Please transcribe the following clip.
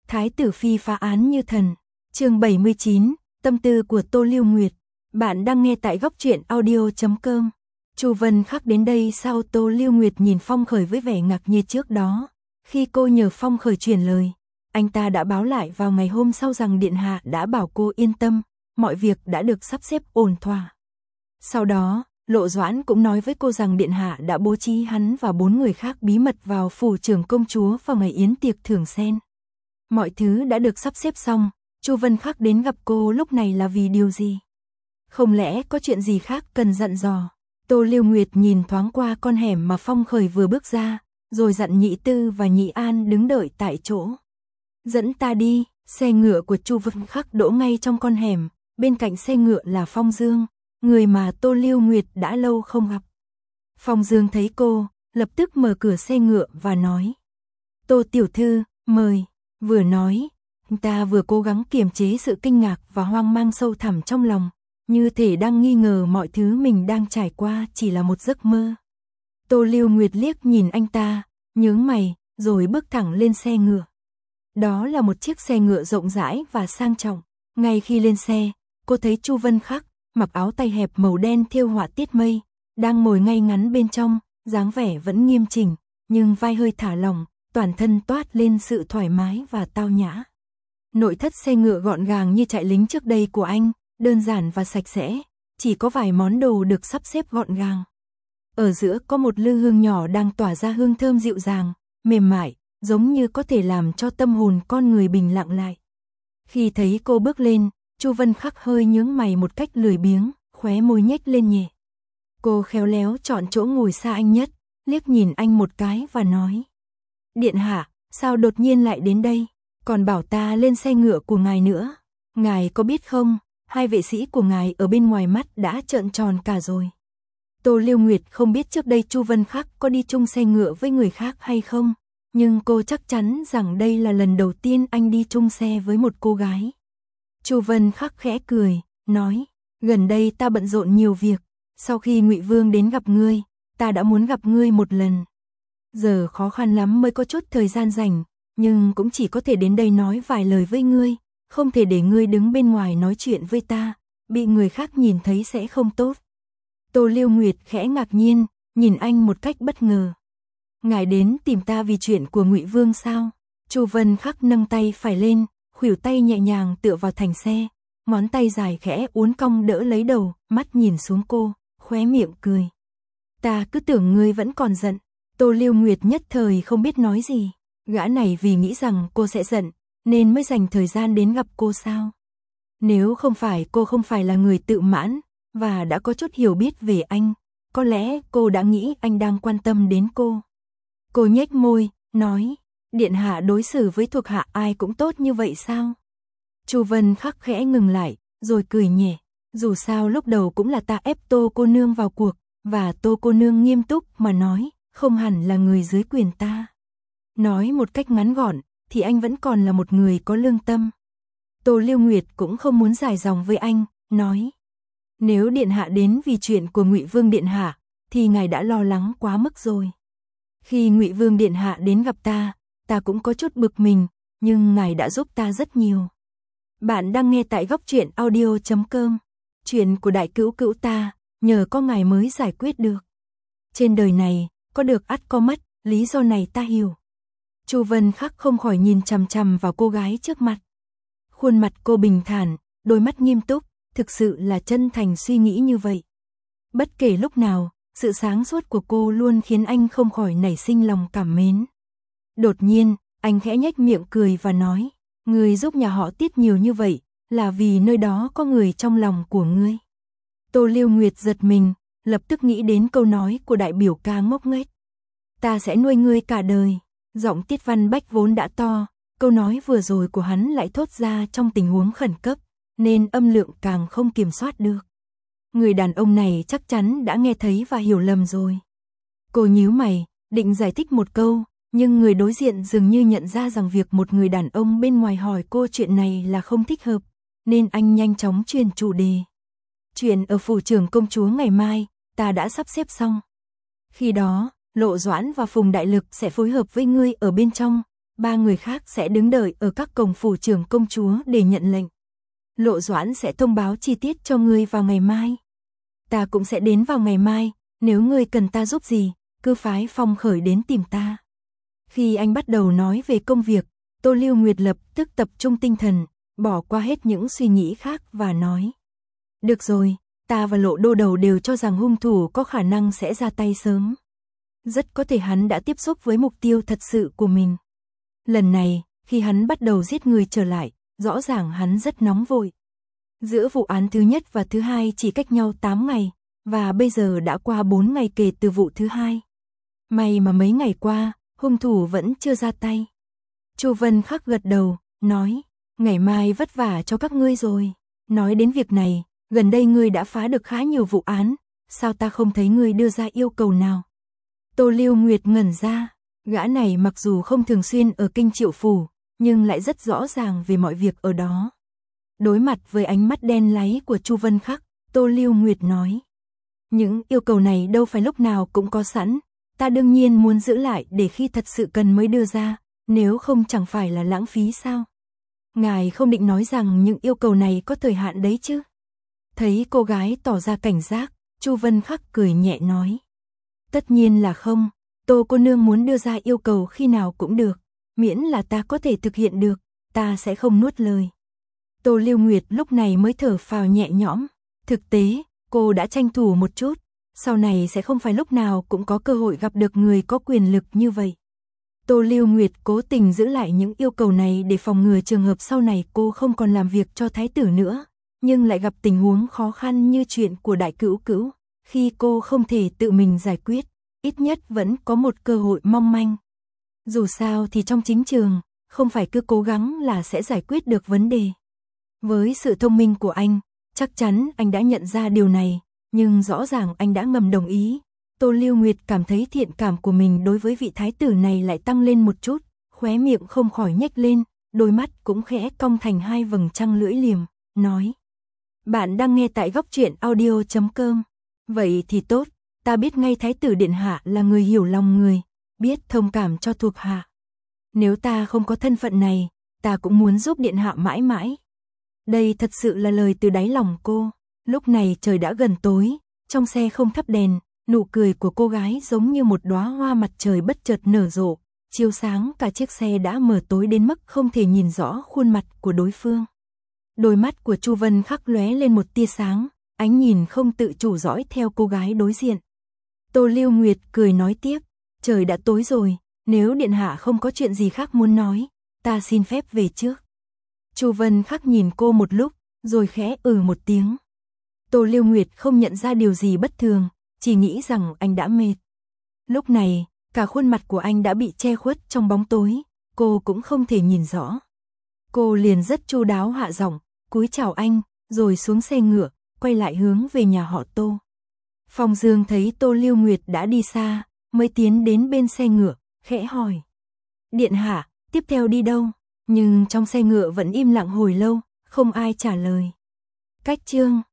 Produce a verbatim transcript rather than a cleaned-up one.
Thái tử phi phá án như thần. Chương bảy mươi chín, tâm tư của Tô Lưu Nguyệt. Bạn đang nghe tại góc truyện audio chấm com. Chu Vân Khắc đến đây sau. Tô Lưu Nguyệt nhìn Phong Khởi với vẻ ngạc nhiên. Trước đó, khi cô nhờ Phong Khởi truyền lời, anh ta đã báo lại vào ngày hôm sau rằng điện hạ đã bảo cô yên tâm, mọi việc đã được sắp xếp ổn thỏa. Sau đó, Lộ Doãn cũng nói với cô rằng điện hạ đã bố trí hắn và bốn người khác bí mật vào phủ trưởng công chúa vào ngày yến tiệc thưởng sen. Mọi thứ đã được sắp xếp xong. Chu Vân Khắc đến gặp cô lúc này là vì điều gì? Không lẽ có chuyện gì khác cần dặn dò? Tô Lưu Nguyệt nhìn thoáng qua con hẻm mà Phong Khởi vừa bước ra, rồi dặn Nhị Tư và Nhị An đứng đợi tại chỗ. Dẫn ta đi. Xe ngựa của Chu Vân Khắc đỗ ngay trong con hẻm, bên cạnh xe ngựa là Phong Dương, người mà Tô Lưu Nguyệt đã lâu không gặp. Phong Dương thấy cô, lập tức mở cửa xe ngựa và nói: Tô tiểu thư, mời. Vừa nói, anh ta vừa cố gắng kiềm chế sự kinh ngạc và hoang mang sâu thẳm trong lòng, như thể đang nghi ngờ mọi thứ mình đang trải qua chỉ là một giấc mơ. Tô Lưu Nguyệt liếc nhìn anh ta, nhướng mày, rồi bước thẳng lên xe ngựa. Đó là một chiếc xe ngựa rộng rãi và sang trọng. Ngay khi lên xe, cô thấy Chu Vân Khắc, mặc áo tay hẹp màu đen thêu họa tiết mây, đang ngồi ngay ngắn bên trong, dáng vẻ vẫn nghiêm chỉnh, nhưng vai hơi thả lỏng, toàn thân toát lên sự thoải mái và tao nhã. Nội thất xe ngựa gọn gàng như trại lính trước đây của anh, đơn giản và sạch sẽ, chỉ có vài món đồ được sắp xếp gọn gàng. Ở giữa có một lư hương nhỏ đang tỏa ra hương thơm dịu dàng, mềm mại, giống như có thể làm cho tâm hồn con người bình lặng lại. Khi thấy cô bước lên, Chu Vân Khắc hơi nhướng mày một cách lười biếng, khóe môi nhếch lên nhẹ. Cô khéo léo chọn chỗ ngồi xa anh nhất, liếc nhìn anh một cái và nói: Điện hạ, sao đột nhiên lại đến đây? Còn bảo ta lên xe ngựa của ngài nữa. Ngài có biết không, hai vệ sĩ của ngài ở bên ngoài mắt đã trợn tròn cả rồi. Tô Lưu Nguyệt không biết trước đây Chu Vân Khắc có đi chung xe ngựa với người khác hay không, nhưng cô chắc chắn rằng đây là lần đầu tiên anh đi chung xe với một cô gái. Chu Vân Khắc khẽ cười, nói: Gần đây ta bận rộn nhiều việc, sau khi Ngụy Vương đến gặp ngươi, ta đã muốn gặp ngươi một lần. Giờ khó khăn lắm mới có chút thời gian rảnh, nhưng cũng chỉ có thể đến đây nói vài lời với ngươi, không thể để ngươi đứng bên ngoài nói chuyện với ta, bị người khác nhìn thấy sẽ không tốt. Tô Lưu Nguyệt khẽ ngạc nhiên, nhìn anh một cách bất ngờ. Ngài đến tìm ta vì chuyện của Ngụy Vương sao? Chu Vân Khắc nâng tay phải lên, khuỷu tay nhẹ nhàng tựa vào thành xe, ngón tay dài khẽ uốn cong đỡ lấy đầu, mắt nhìn xuống cô, khóe miệng cười. Ta cứ tưởng ngươi vẫn còn giận. Tô Lưu Nguyệt nhất thời không biết nói gì. Gã này vì nghĩ rằng cô sẽ giận, nên mới dành thời gian đến gặp cô sao? Nếu không phải cô không phải là người tự mãn, và đã có chút hiểu biết về anh, có lẽ cô đã nghĩ anh đang quan tâm đến cô. Cô nhếch môi, nói: Điện hạ đối xử với thuộc hạ ai cũng tốt như vậy sao? Chu Vân Khắc khẽ ngừng lại, rồi cười nhẹ. Dù sao lúc đầu cũng là ta ép Tô cô nương vào cuộc, và Tô cô nương nghiêm túc mà nói, không hẳn là người dưới quyền ta. Nói một cách ngắn gọn, thì anh vẫn còn là một người có lương tâm. Tô Lưu Nguyệt cũng không muốn dài dòng với anh, nói: Nếu điện hạ đến vì chuyện của Ngụy Vương điện hạ, thì ngài đã lo lắng quá mức rồi. Khi Ngụy Vương điện hạ đến gặp ta, ta cũng có chút bực mình, nhưng ngài đã giúp ta rất nhiều. Bạn đang nghe tại góc truyện audio chấm com. Chuyện của đại cữu cữu ta, nhờ có ngài mới giải quyết được. Trên đời này, có được ắt có mất, lý do này ta hiểu. Chu Vân Khắc không khỏi nhìn chằm chằm vào cô gái trước mặt. Khuôn mặt cô bình thản, đôi mắt nghiêm túc, thực sự là chân thành suy nghĩ như vậy. Bất kể lúc nào, sự sáng suốt của cô luôn khiến anh không khỏi nảy sinh lòng cảm mến. Đột nhiên, anh khẽ nhếch miệng cười và nói: Ngươi giúp nhà họ Tiết nhiều như vậy, là vì nơi đó có người trong lòng của ngươi. Tô Lưu Nguyệt giật mình, lập tức nghĩ đến câu nói của đại biểu ca ngốc nghếch. Ta sẽ nuôi ngươi cả đời. Giọng Tiết Văn Bách vốn đã to, câu nói vừa rồi của hắn lại thốt ra trong tình huống khẩn cấp, nên âm lượng càng không kiểm soát được. Người đàn ông này chắc chắn đã nghe thấy và hiểu lầm rồi. Cô nhíu mày, định giải thích một câu, nhưng người đối diện dường như nhận ra rằng việc một người đàn ông bên ngoài hỏi cô chuyện này là không thích hợp, nên anh nhanh chóng chuyển chủ đề. Chuyện ở phủ trưởng công chúa ngày mai, ta đã sắp xếp xong. Khi đó, Lộ Doãn và Phùng Đại Lực sẽ phối hợp với ngươi ở bên trong, ba người khác sẽ đứng đợi ở các cổng phủ trưởng công chúa để nhận lệnh. Lộ Doãn sẽ thông báo chi tiết cho ngươi vào ngày mai. Ta cũng sẽ đến vào ngày mai, nếu ngươi cần ta giúp gì, cứ phái Phong Khởi đến tìm ta. Khi anh bắt đầu nói về công việc, Tô Lưu Nguyệt lập tức tập trung tinh thần, bỏ qua hết những suy nghĩ khác và nói. Được rồi, ta và Lộ Đô Đầu đều cho rằng hung thủ có khả năng sẽ ra tay sớm. Rất có thể hắn đã tiếp xúc với mục tiêu thật sự của mình. Lần này, khi hắn bắt đầu giết người trở lại, rõ ràng hắn rất nóng vội. Giữa vụ án thứ nhất và thứ hai chỉ cách nhau tám ngày, và bây giờ đã qua bốn ngày kể từ vụ thứ hai. May mà mấy ngày qua, hung thủ vẫn chưa ra tay. Chu Vân Khắc gật đầu, nói, ngày mai vất vả cho các ngươi rồi. Nói đến việc này, gần đây ngươi đã phá được khá nhiều vụ án, sao ta không thấy ngươi đưa ra yêu cầu nào? Tô Lưu Nguyệt ngẩn ra, gã này mặc dù không thường xuyên ở Kinh Triệu Phủ, nhưng lại rất rõ ràng về mọi việc ở đó. Đối mặt với ánh mắt đen láy của Chu Vân Khắc, Tô Lưu Nguyệt nói, những yêu cầu này đâu phải lúc nào cũng có sẵn, ta đương nhiên muốn giữ lại để khi thật sự cần mới đưa ra, nếu không chẳng phải là lãng phí sao? Ngài không định nói rằng những yêu cầu này có thời hạn đấy chứ? Thấy cô gái tỏ ra cảnh giác, Chu Vân Khắc cười nhẹ nói, tất nhiên là không, Tô cô nương muốn đưa ra yêu cầu khi nào cũng được, miễn là ta có thể thực hiện được, ta sẽ không nuốt lời. Tô Lưu Nguyệt lúc này mới thở phào nhẹ nhõm, thực tế, cô đã tranh thủ một chút, sau này sẽ không phải lúc nào cũng có cơ hội gặp được người có quyền lực như vậy. Tô Lưu Nguyệt cố tình giữ lại những yêu cầu này để phòng ngừa trường hợp sau này cô không còn làm việc cho thái tử nữa, nhưng lại gặp tình huống khó khăn như chuyện của Đại Cữu Cữu, khi cô không thể tự mình giải quyết, ít nhất vẫn có một cơ hội mong manh. Dù sao thì trong chính trường, không phải cứ cố gắng là sẽ giải quyết được vấn đề. Với sự thông minh của anh, chắc chắn anh đã nhận ra điều này, nhưng rõ ràng anh đã ngầm đồng ý. Tô Lưu Nguyệt cảm thấy thiện cảm của mình đối với vị thái tử này lại tăng lên một chút, khóe miệng không khỏi nhếch lên, đôi mắt cũng khẽ cong thành hai vầng trăng lưỡi liềm, nói. Bạn đang nghe tại góc truyện audio chấm com. Vậy thì tốt, ta biết ngay thái tử điện hạ là người hiểu lòng người, biết thông cảm cho thuộc hạ. Nếu ta không có thân phận này, ta cũng muốn giúp điện hạ mãi mãi. Đây thật sự là lời từ đáy lòng cô. Lúc này trời đã gần tối, trong xe không thắp đèn, nụ cười của cô gái giống như một đóa hoa mặt trời bất chợt nở rộ, chiếu sáng cả chiếc xe đã mờ tối đến mức không thể nhìn rõ khuôn mặt của đối phương. Đôi mắt của Chu Vân Khắc lóe lên một tia sáng, ánh nhìn không tự chủ dõi theo cô gái đối diện. Tô Lưu Nguyệt cười nói tiếp, trời đã tối rồi, nếu điện hạ không có chuyện gì khác muốn nói, ta xin phép về trước. Chu Vân Khắc nhìn cô một lúc, rồi khẽ ừ một tiếng. Tô Lưu Nguyệt không nhận ra điều gì bất thường, chỉ nghĩ rằng anh đã mệt. Lúc này, cả khuôn mặt của anh đã bị che khuất trong bóng tối, cô cũng không thể nhìn rõ. Cô liền rất chu đáo hạ giọng, cúi chào anh, rồi xuống xe ngựa, quay lại hướng về nhà họ Tô. Phong Dương thấy Tô Lưu Nguyệt đã đi xa, mới tiến đến bên xe ngựa, khẽ hỏi. Điện hạ, tiếp theo đi đâu? Nhưng trong xe ngựa vẫn im lặng hồi lâu, không ai trả lời. Cách chương